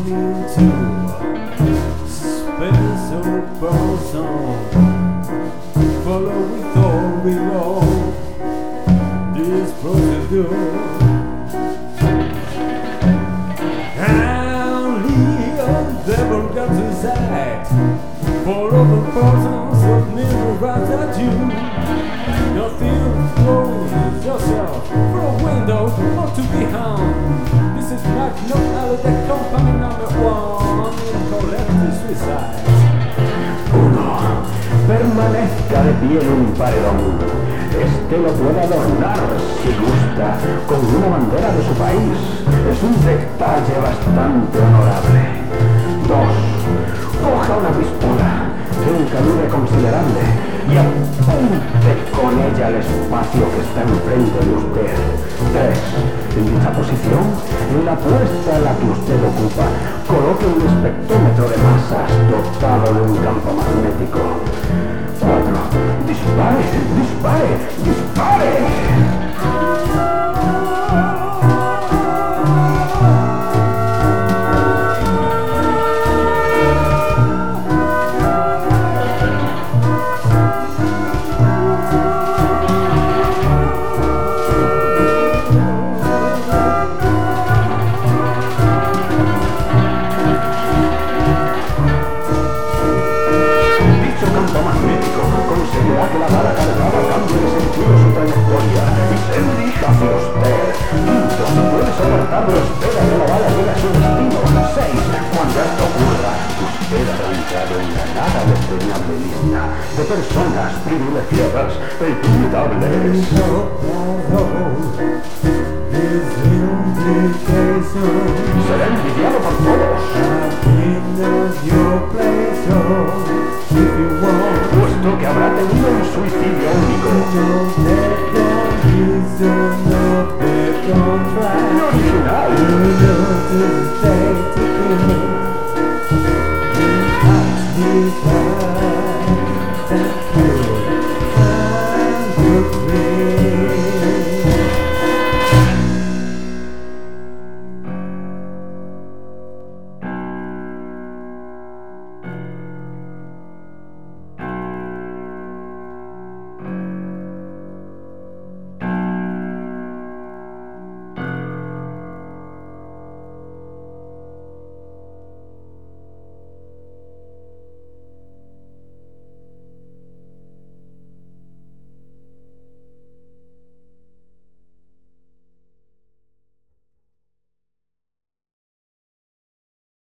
into special person. Follow with all we know this procedure. Only a devil got to decide. Follow the persons of never right at you. Nothing closes yourself for a window not to be harmed. This is not the company number one in collective suicide. Uno, permanezca de pie en un paredón. Este lo puede adornar, si gusta, con una bandera de su país. Es un detalle bastante honorable. Dos, coja una pistola de un calibre considerable y apunte con ella al espacio que está enfrente de usted. 3. En dicha posición, en la puesta en la que usted ocupa, coloque un espectrómetro de masas dotado de un campo magnético. 4. Dispare, dispare, dispare. Que la bala cargada cambie de sentido su trayectoria y se dirija hacia usted. 5. Si puede soportarlo, espera que la bala llegue a su destino. 6. Cuando esto ocurra, usted habrá entrado en la nada desdeñable lista de personas privilegiadas e intimidables.